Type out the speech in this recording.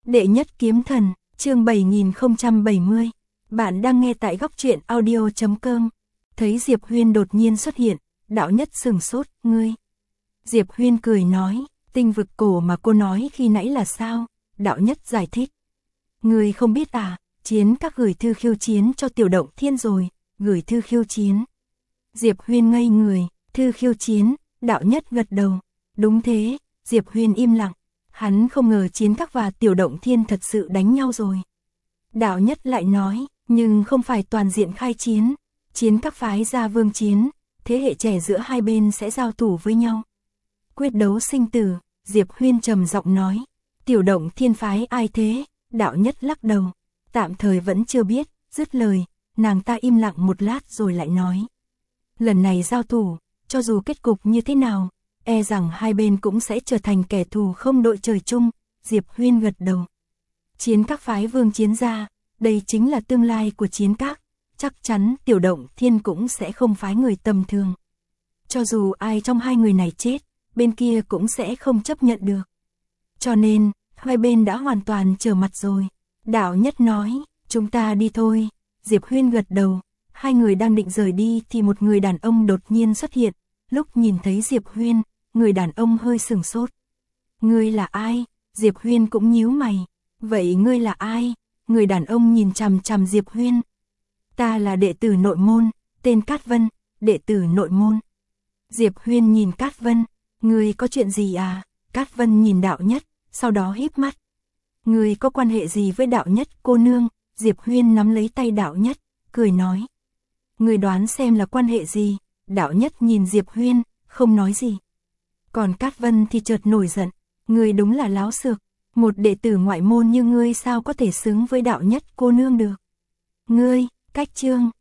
Đệ nhất kiếm thần, chương 7070. Bạn đang nghe tại góc truyện audio.com. Thấy Diệp Huyên đột nhiên xuất hiện, đạo nhất sừng sốt, ngươi. Diệp Huyên cười nói, tinh vực cổ mà cô nói khi nãy là sao? Đạo nhất giải thích. Ngươi không biết à, chiến các gửi thư khiêu chiến cho Tiểu Động Thiên rồi, gửi thư khiêu chiến. Diệp Huyên ngây người, thư khiêu chiến, đạo nhất gật đầu. Đúng thế, Diệp Huyên im lặng. Hắn không ngờ chiến các và Tiểu Động Thiên thật sự đánh nhau rồi. Đạo nhất lại nói, nhưng không phải toàn diện khai chiến. Chiến các phái ra vương chiến, thế hệ trẻ giữa hai bên sẽ giao thủ với nhau. Quyết đấu sinh tử, Diệp Huyên trầm giọng nói. Tiểu Động Thiên phái ai thế? Đạo nhất lắc đầu. Tạm thời vẫn chưa biết, dứt lời, nàng ta im lặng một lát rồi lại nói. Lần này giao thủ, cho dù kết cục như thế nào, e rằng hai bên cũng sẽ trở thành kẻ thù không đội trời chung. Diệp Huyên gật đầu. Chiến các phái vương chiến ra, đây chính là tương lai của chiến các. Chắc chắn Tiểu Động Thiên cũng sẽ không phái người tầm thường. Cho dù ai trong hai người này chết, bên kia cũng sẽ không chấp nhận được. Cho nên, hai bên đã hoàn toàn trở mặt rồi. Đạo nhất nói, chúng ta đi thôi. Diệp Huyên gật đầu. Hai người đang định rời đi thì một người đàn ông đột nhiên xuất hiện. Lúc nhìn thấy Diệp Huyên, người đàn ông hơi sửng sốt. Ngươi là ai? Diệp Huyên cũng nhíu mày. Vậy ngươi là ai? Người đàn ông nhìn chằm chằm Diệp Huyên. Ta là đệ tử nội môn, tên Cát Vân, đệ tử nội môn. Diệp Huyên nhìn Cát Vân. Ngươi có chuyện gì à? Cát Vân nhìn đạo nhất, sau đó híp mắt. Ngươi có quan hệ gì với đạo nhất cô nương? Diệp Huyên nắm lấy tay đạo nhất, cười nói. Ngươi đoán xem là quan hệ gì? Đạo nhất nhìn Diệp Huyên, không nói gì. Còn Cát Vân thì chợt nổi giận. Ngươi đúng là láo xược. Một đệ tử ngoại môn như ngươi sao có thể xứng với đạo nhất cô nương được? Ngươi, cách chương.